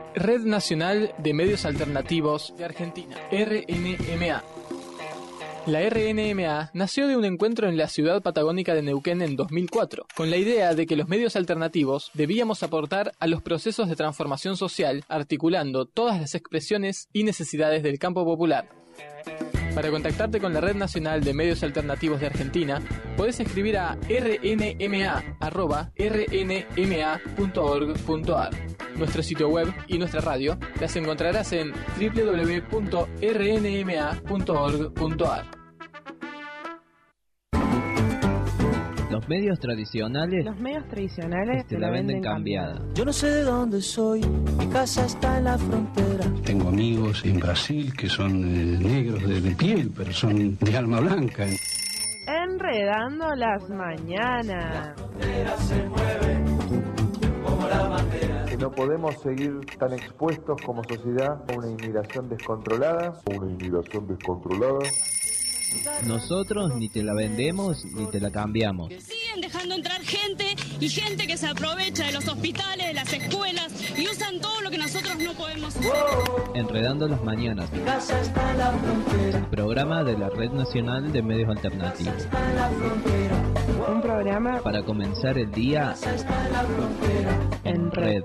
Red Nacional de Medios Alternativos de Argentina, RNMA. La RNMA nació de un encuentro en la ciudad patagónica de Neuquén en 2004, con la idea de que los medios alternativos debíamos aportar a los procesos de transformación social, articulando todas las expresiones y necesidades del campo popular. Para contactarte con la Red Nacional de Medios Alternativos de Argentina, podés escribir a rnma@rnma.org.ar. Nuestro sitio web y nuestra radio las encontrarás en www.rnma.org.ar. Los medios tradicionales te la venden cambiada. Yo no sé de dónde soy, mi casa está en la frontera. Tengo amigos en Brasil que son negros de piel, pero son de alma blanca. Enredando las mañanas. La frontera se mueve como la bandera. Que no podemos seguir tan expuestos como sociedad a una inmigración descontrolada. Nosotros ni te la vendemos ni te la cambiamos. Siguen dejando entrar gente y gente que se aprovecha de los hospitales, de las escuelas y usan todo lo que nosotros no podemos usar. Enredando las mañanas. Mi casa está en la frontera. Programa de la Red Nacional de Medios Alternativos. Está en la frontera. Un programa Para comenzar el día Está en la frontera. en red.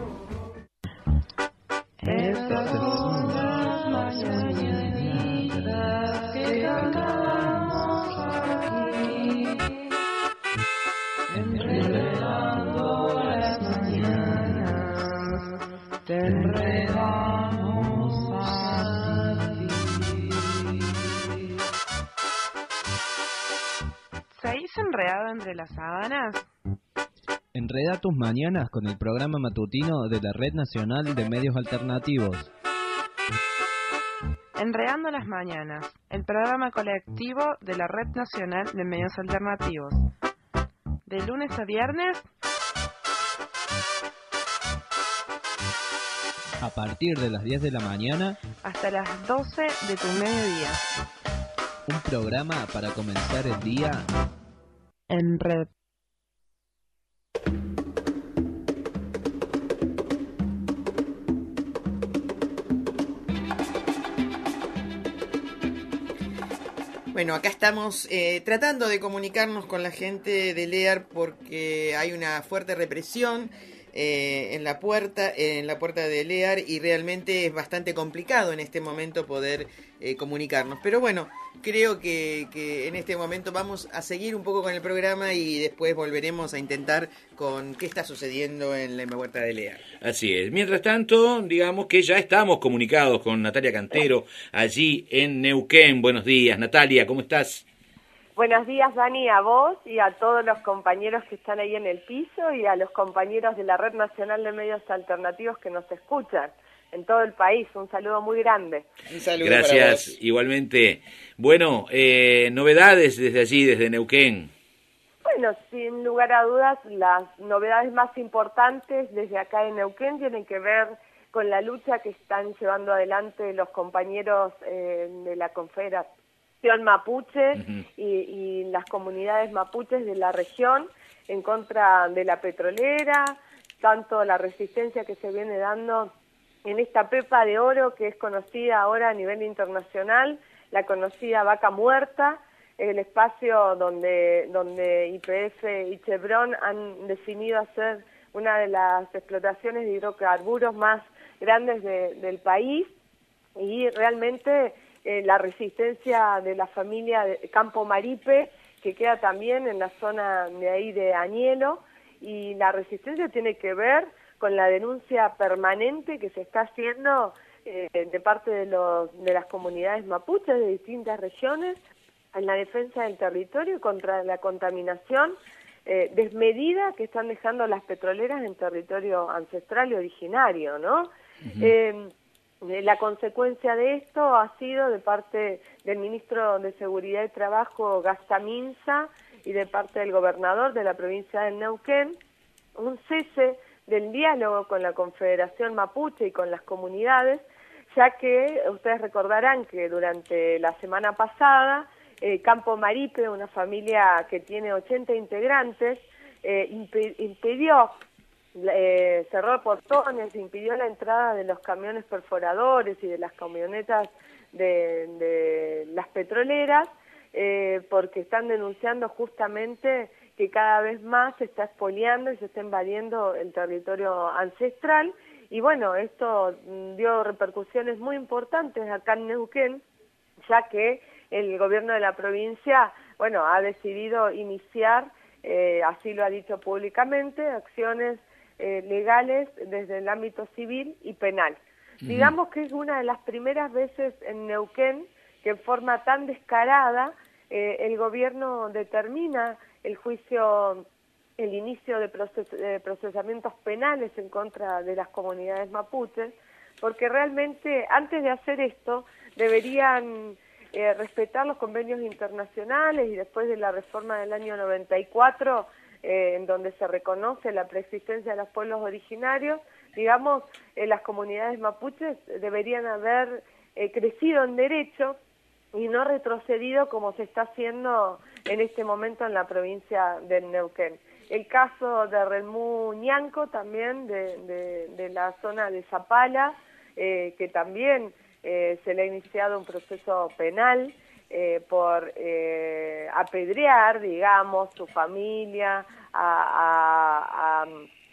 Estas son las mañanitas que cantamos aquí. Enredando las mañanas, te enredamos a ti. ¿Seguís enredado entre las sábanas? Enreda tus mañanas con el programa matutino de la Red Nacional de Medios Alternativos. Enredando las mañanas, el programa colectivo de la Red Nacional de Medios Alternativos. De lunes a viernes, A partir de las 10 de la mañana, hasta las 12 de tu mediodía. un programa para comenzar el día En red. Bueno, acá estamos tratando de comunicarnos con la gente de LEAR porque hay una fuerte represión en la puerta de LEAR y realmente es bastante complicado en este momento poder comunicarnos. Pero bueno, creo que en este momento vamos a seguir un poco con el programa y después volveremos a intentar con qué está sucediendo en la puerta de LEAR. Así es. Mientras tanto, digamos que ya estamos comunicados con Natalia Cantero, allí en Neuquén. Buenos días, Natalia, ¿cómo estás? Buenos días, Dani, a vos y a todos los compañeros que están ahí en el piso y a los compañeros de la Red Nacional de Medios Alternativos que nos escuchan en todo el país. Un saludo muy grande. Un saludo. Gracias, para vos. igualmente. Bueno, novedades desde allí, desde Neuquén. Bueno, sin lugar a dudas, las novedades más importantes desde acá en Neuquén tienen que ver con la lucha que están llevando adelante los compañeros de la Confederación Mapuche y las comunidades mapuches de la región en contra de la petrolera, tanto la resistencia que se viene dando en esta pepa de oro que es conocida ahora a nivel internacional, la conocida Vaca Muerta, el espacio donde YPF y Chevron han definido hacer una de las explotaciones de hidrocarburos más grandes del país y realmente la resistencia de la familia de Campo Maripe, que queda también en la zona de ahí de Añelo, y la resistencia tiene que ver con la denuncia permanente que se está haciendo de parte de las comunidades mapuches de distintas regiones en la defensa del territorio y contra la contaminación desmedida que están dejando las petroleras en territorio ancestral y originario, ¿no? La consecuencia de esto ha sido de parte del ministro de Seguridad y Trabajo, Gasta Minza, y de parte del gobernador de la provincia de Neuquén, un cese del diálogo con la Confederación Mapuche y con las comunidades, ya que ustedes recordarán que durante la semana pasada, Campo Maripe, una familia que tiene 80 integrantes, impidió cerró portones, impidió la entrada de los camiones perforadores y de las camionetas de las petroleras, porque están denunciando justamente que cada vez más se está expoliando y se está invadiendo el territorio ancestral. Y bueno, esto dio repercusiones muy importantes acá en Neuquén, ya que el gobierno de la provincia, bueno, ha decidido iniciar, así lo ha dicho públicamente, acciones legales desde el ámbito civil y penal. Digamos que es una de las primeras veces en Neuquén que en forma tan descarada el gobierno determina el juicio, el inicio de procesamientos penales en contra de las comunidades mapuches, porque realmente antes de hacer esto deberían respetar los convenios internacionales, y después de la reforma del año 94, en donde se reconoce la preexistencia de los pueblos originarios, digamos, las comunidades mapuches deberían haber crecido en derecho y no retrocedido como se está haciendo en este momento en la provincia de Neuquén. El caso de Relmú Ñanco también, de la zona de Zapala, que también se le ha iniciado un proceso penal por apedrear, digamos, su familia, a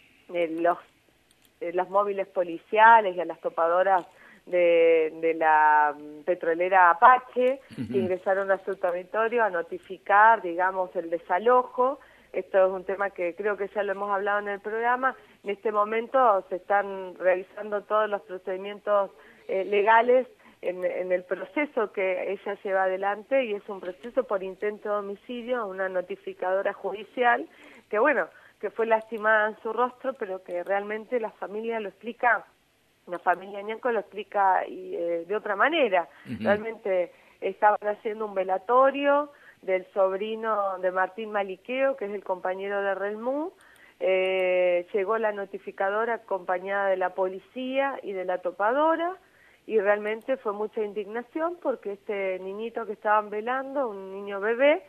los móviles policiales y a las topadoras de la petrolera Apache, que ingresaron a su territorio a notificar, digamos, el desalojo. Esto es un tema que creo que ya lo hemos hablado en el programa. En este momento se están realizando todos los procedimientos legales en el proceso que ella lleva adelante, y es un proceso por intento de homicidio a una notificadora judicial que, bueno, que fue lastimada en su rostro, pero que realmente la familia lo explica, la familia Ñanco lo explica de otra manera. Realmente estaban haciendo un velatorio del sobrino de Martín Maliqueo, que es el compañero de Relmú. Llegó la notificadora acompañada de la policía y de la topadora, y realmente fue mucha indignación porque este niñito que estaban velando, un niño bebé,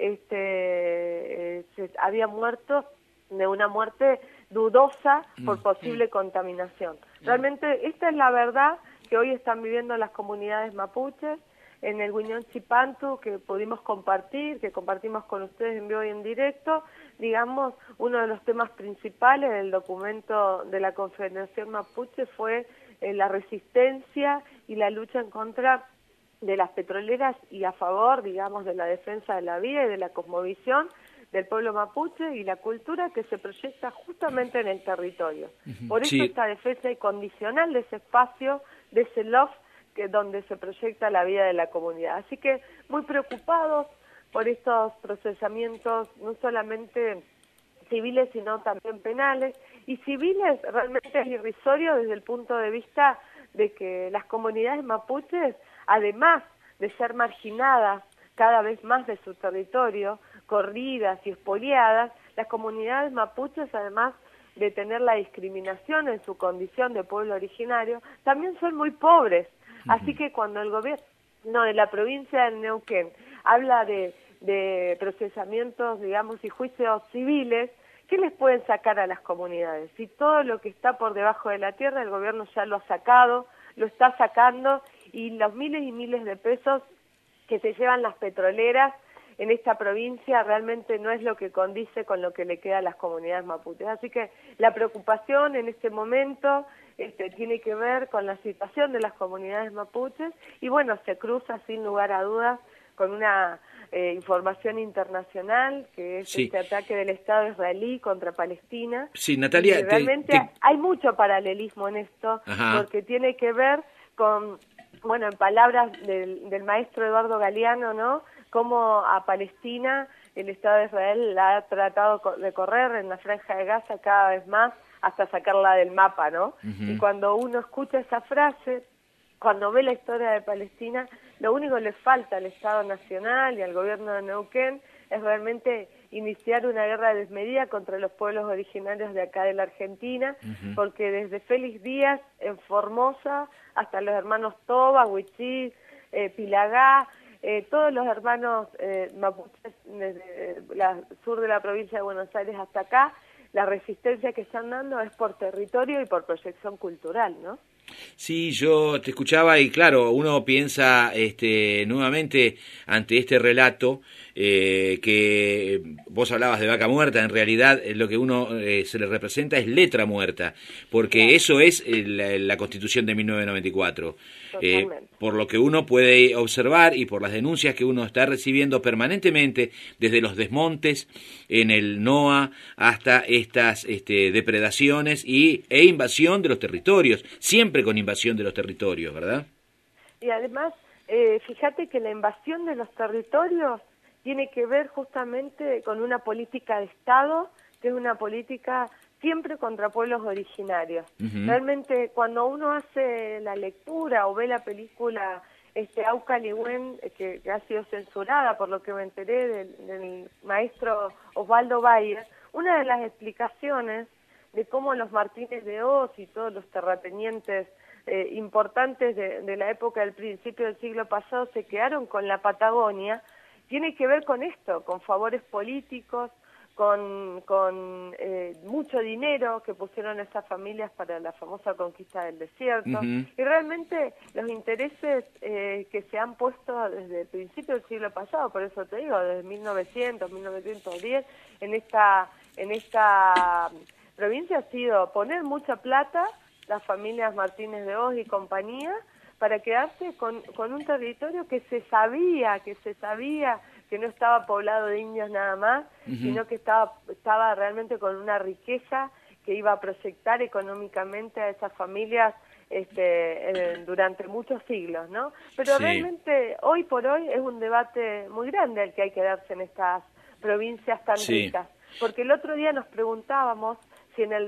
se había muerto de una muerte dudosa por posible contaminación. Realmente esta es la verdad que hoy están viviendo las comunidades mapuches en el Guiñón Chipantu, que pudimos compartir, que compartimos con ustedes en vivo y en directo. Digamos, uno de los temas principales del documento de la Confederación Mapuche fue la resistencia y la lucha en contra de las petroleras y a favor, digamos, de la defensa de la vida y de la cosmovisión del pueblo mapuche y la cultura que se proyecta justamente en el territorio. Por eso esta defensa incondicional de ese espacio, de ese loft donde se proyecta la vida de la comunidad. Así que muy preocupados por estos procesamientos, no solamente civiles, sino también penales. Y civiles realmente es irrisorio desde el punto de vista de que las comunidades mapuches, además de ser marginadas cada vez más de su territorio, corridas y expoliadas, las comunidades mapuches, además de tener la discriminación en su condición de pueblo originario, también son muy pobres. Así que cuando el gobierno de la provincia de Neuquén habla de procesamientos, digamos, y juicios civiles, ¿qué les pueden sacar a las comunidades? Si todo lo que está por debajo de la tierra el gobierno ya lo ha sacado, lo está sacando, y los miles y miles de pesos que se llevan las petroleras en esta provincia realmente no es lo que condice con lo que le queda a las comunidades mapuches. Así que la preocupación en este momento tiene que ver con la situación de las comunidades mapuches, y bueno, se cruza sin lugar a dudas con una información internacional, que es este ataque del Estado israelí contra Palestina. Sí, Natalia, y realmente hay mucho paralelismo en esto, porque tiene que ver con, bueno, en palabras del maestro Eduardo Galeano, ¿no?, cómo a Palestina el Estado de Israel la ha tratado de correr en la Franja de Gaza cada vez más hasta sacarla del mapa, ¿no? Y cuando uno escucha esa frase, cuando ve la historia de Palestina, lo único que le falta al Estado Nacional y al gobierno de Neuquén es realmente iniciar una guerra desmedida contra los pueblos originarios de acá de la Argentina, porque desde Félix Díaz en Formosa hasta los hermanos Toba, Huichí, Pilagá, todos los hermanos mapuches desde el sur de la provincia de Buenos Aires hasta acá, la resistencia que están dando es por territorio y por proyección cultural, ¿no? Sí, yo te escuchaba y claro, uno piensa nuevamente ante este relato que vos hablabas de vaca muerta, en realidad lo que uno se le representa es letra muerta, porque eso es la Constitución de 1994. Por lo que uno puede observar y por las denuncias que uno está recibiendo permanentemente desde los desmontes en el NOA hasta estas depredaciones e invasión de los territorios, siempre con invasión de los territorios, ¿verdad? Y además, fíjate que la invasión de los territorios tiene que ver justamente con una política de Estado, que es una política siempre contra pueblos originarios. Realmente, cuando uno hace la lectura o ve la película Auca Ligüen, que ha sido censurada, por lo que me enteré del maestro Osvaldo Bayer, una de las explicaciones de cómo los Martínez de Hoz y todos los terratenientes importantes de la época del principio del siglo pasado se quedaron con la Patagonia, tiene que ver con esto, con favores políticos, con mucho dinero que pusieron esas familias para la famosa conquista del desierto, y realmente los intereses que se han puesto desde el principio del siglo pasado, por eso te digo, desde 1900, 1910, en esta provincia ha sido poner mucha plata, las familias Martínez de Hoz y compañía, para quedarse con un territorio que se sabía que no estaba poblado de indios nada más, sino que estaba realmente con una riqueza que iba a proyectar económicamente a esas familias durante muchos siglos, ¿no? Pero realmente hoy por hoy es un debate muy grande el que hay que darse en estas provincias tan ricas, porque el otro día nos preguntábamos si en el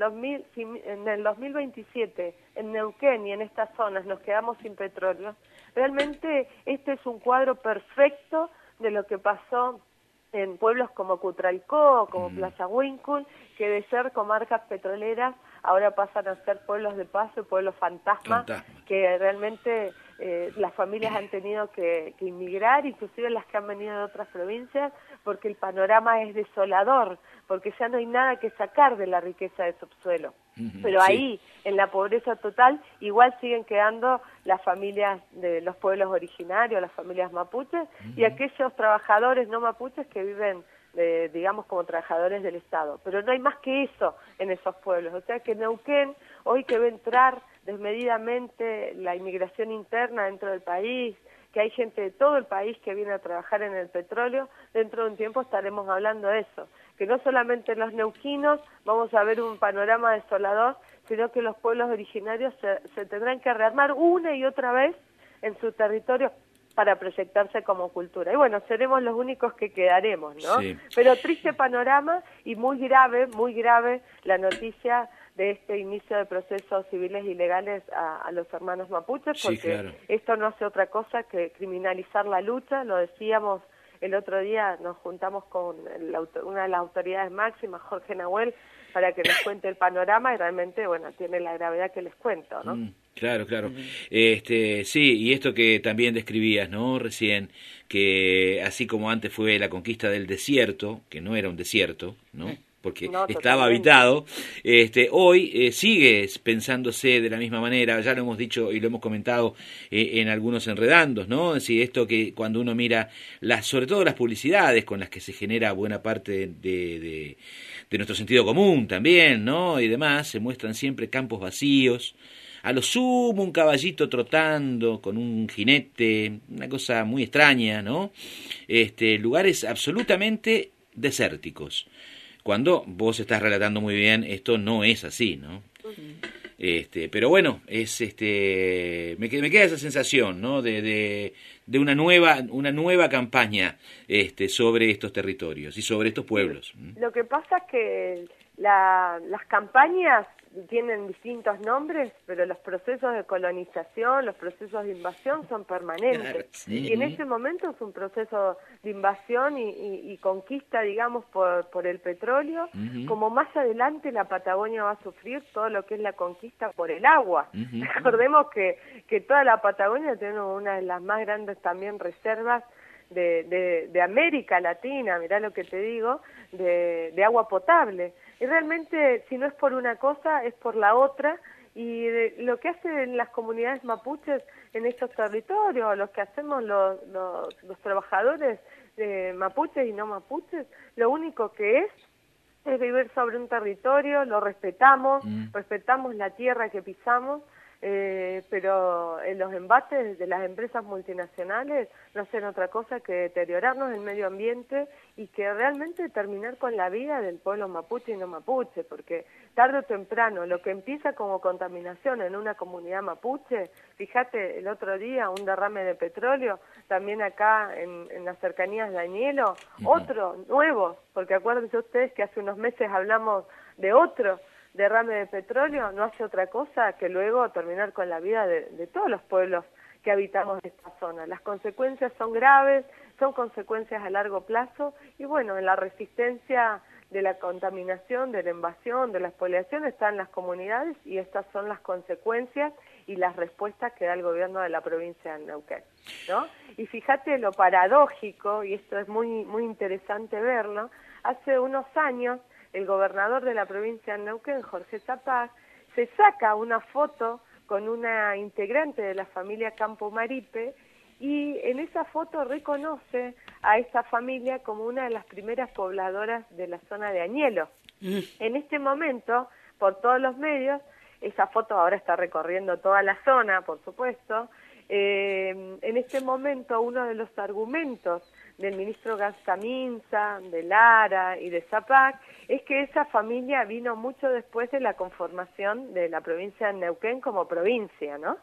2027 en Neuquén y en estas zonas nos quedamos sin petróleo. Realmente este es un cuadro perfecto de lo que pasó en pueblos como Cutralcó, como Plaza Huíncul, que de ser comarcas petroleras ahora pasan a ser pueblos de paso y pueblos fantasma, que realmente las familias han tenido que inmigrar, inclusive las que han venido de otras provincias, porque el panorama es desolador, porque ya no hay nada que sacar de la riqueza de subsuelo. Pero ahí, en la pobreza total, igual siguen quedando las familias de los pueblos originarios, las familias mapuches, y aquellos trabajadores no mapuches que viven, digamos, como trabajadores del Estado. Pero no hay más que eso en esos pueblos. O sea que Neuquén, hoy que va a entrar desmedidamente la inmigración interna dentro del país, que hay gente de todo el país que viene a trabajar en el petróleo, dentro de un tiempo estaremos hablando de eso, que no solamente los neuquinos vamos a ver un panorama desolador, sino que los pueblos originarios se tendrán que rearmar una y otra vez en su territorio para proyectarse como cultura. Y bueno, seremos los únicos que quedaremos, ¿no? Sí. Pero triste panorama y muy grave la noticia de este inicio de procesos civiles ilegales a los hermanos mapuches, porque esto no hace otra cosa que criminalizar la lucha. Lo decíamos el otro día, nos juntamos con una de las autoridades máximas, Jorge Nahuel, para que nos cuente el panorama, y realmente, bueno, tiene la gravedad que les cuento, ¿no? Claro. Sí, y esto que también describías, ¿no? Recién, que así como antes fue la conquista del desierto, que no era un desierto, ¿no? Porque estaba habitado, hoy sigue pensándose de la misma manera, ya lo hemos dicho y lo hemos comentado en algunos enredandos, ¿no? Es decir, esto que cuando uno mira, sobre todo las publicidades con las que se genera buena parte de nuestro sentido común también, ¿no? Y demás, se muestran siempre campos vacíos, a lo sumo un caballito trotando con un jinete, una cosa muy extraña, ¿no? Lugares absolutamente desérticos. Cuando vos estás relatando muy bien, esto no es así, ¿no? Pero bueno, me queda esa sensación, ¿no? De una nueva campaña sobre estos territorios y sobre estos pueblos. Lo que pasa es que las campañas tienen distintos nombres, pero los procesos de colonización, los procesos de invasión son permanentes. Claro, sí. Y en ese momento es un proceso de invasión y conquista, digamos, por el petróleo, como más adelante la Patagonia va a sufrir todo lo que es la conquista por el agua. Recordemos que toda la Patagonia tiene una de las más grandes también reservas de América Latina, mirá lo que te digo, de agua potable. Y realmente, si no es por una cosa, es por la otra. Y lo que hacen las comunidades mapuches en estos territorios, lo que hacemos los trabajadores mapuches y no mapuches, lo único que es vivir sobre un territorio, lo respetamos, respetamos la tierra que pisamos, pero en los embates de las empresas multinacionales no hacen otra cosa que deteriorarnos el medio ambiente y que realmente terminar con la vida del pueblo mapuche y no mapuche, porque tarde o temprano lo que empieza como contaminación en una comunidad mapuche, fíjate el otro día un derrame de petróleo, también acá en las cercanías de Añelo, otro nuevo, porque acuérdense ustedes que hace unos meses hablamos de otro derrame de petróleo, no hace otra cosa que luego terminar con la vida de todos los pueblos que habitamos esta zona. Las consecuencias son graves, son consecuencias a largo plazo y bueno, en la resistencia de la contaminación, de la invasión, de la expoliación están las comunidades y estas son las consecuencias y las respuestas que da el gobierno de la provincia de Neuquén, ¿no? Y fíjate lo paradójico, y esto es muy interesante verlo, hace unos años el gobernador de la provincia de Neuquén, Jorge Zapag, se saca una foto con una integrante de la familia Campo Maripe y en esa foto reconoce a esta familia como una de las primeras pobladoras de la zona de Añelo. En este momento, por todos los medios, esa foto ahora está recorriendo toda la zona, por supuesto. En este momento, uno de los argumentos del ministro Gastaminza, de Lara y de Zapag es que esa familia vino mucho después de la conformación de la provincia de Neuquén como provincia, ¿no?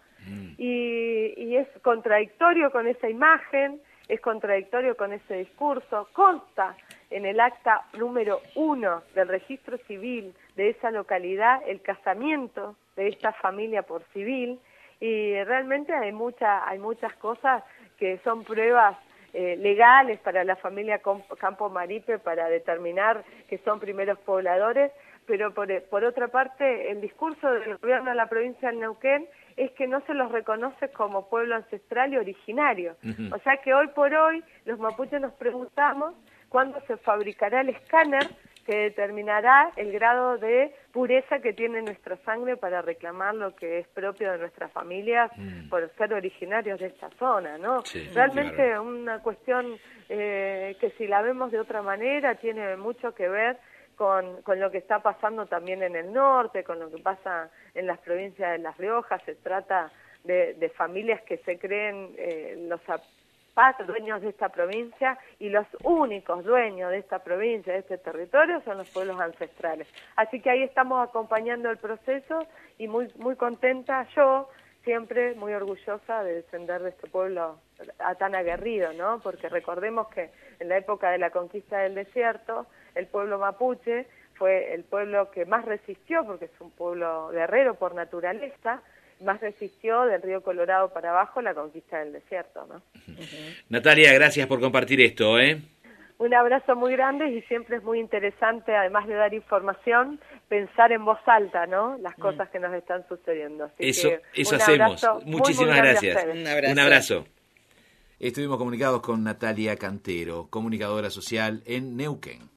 Y es contradictorio con esa imagen, es contradictorio con ese discurso, consta en el acta número 1 del registro civil de esa localidad el casamiento de esta familia por civil y realmente hay muchas cosas que son pruebas legales para la familia Campo Maripe para determinar que son primeros pobladores, pero por otra parte el discurso del gobierno de la provincia de Neuquén es que no se los reconoce como pueblo ancestral y originario. O sea que hoy por hoy los mapuches nos preguntamos cuándo se fabricará el escáner que determinará el grado de pureza que tiene nuestra sangre para reclamar lo que es propio de nuestras familias por ser originarios de esta zona, ¿no? Sí, realmente claro. Una cuestión que si la vemos de otra manera tiene mucho que ver con lo que está pasando también en el norte, con lo que pasa en las provincias de La Rioja. Se trata de familias que se creen los dueños de esta provincia y los únicos dueños de esta provincia, de este territorio, son los pueblos ancestrales. Así que ahí estamos acompañando el proceso y muy contenta, yo siempre muy orgullosa de descender de este pueblo tan aguerrido, ¿no? Porque recordemos que en la época de la conquista del desierto, el pueblo mapuche fue el pueblo que más resistió, porque es un pueblo guerrero por naturaleza, más resistió del río Colorado para abajo la conquista del desierto, ¿no? Natalia, gracias por compartir esto, ¿eh? Un abrazo muy grande y siempre es muy interesante, además de dar información, pensar en voz alta, ¿no? Las cosas que nos están sucediendo. Así eso que hacemos. Muchísimas muy gracias. Un abrazo. Estuvimos comunicados con Natalia Cantero, comunicadora social en Neuquén.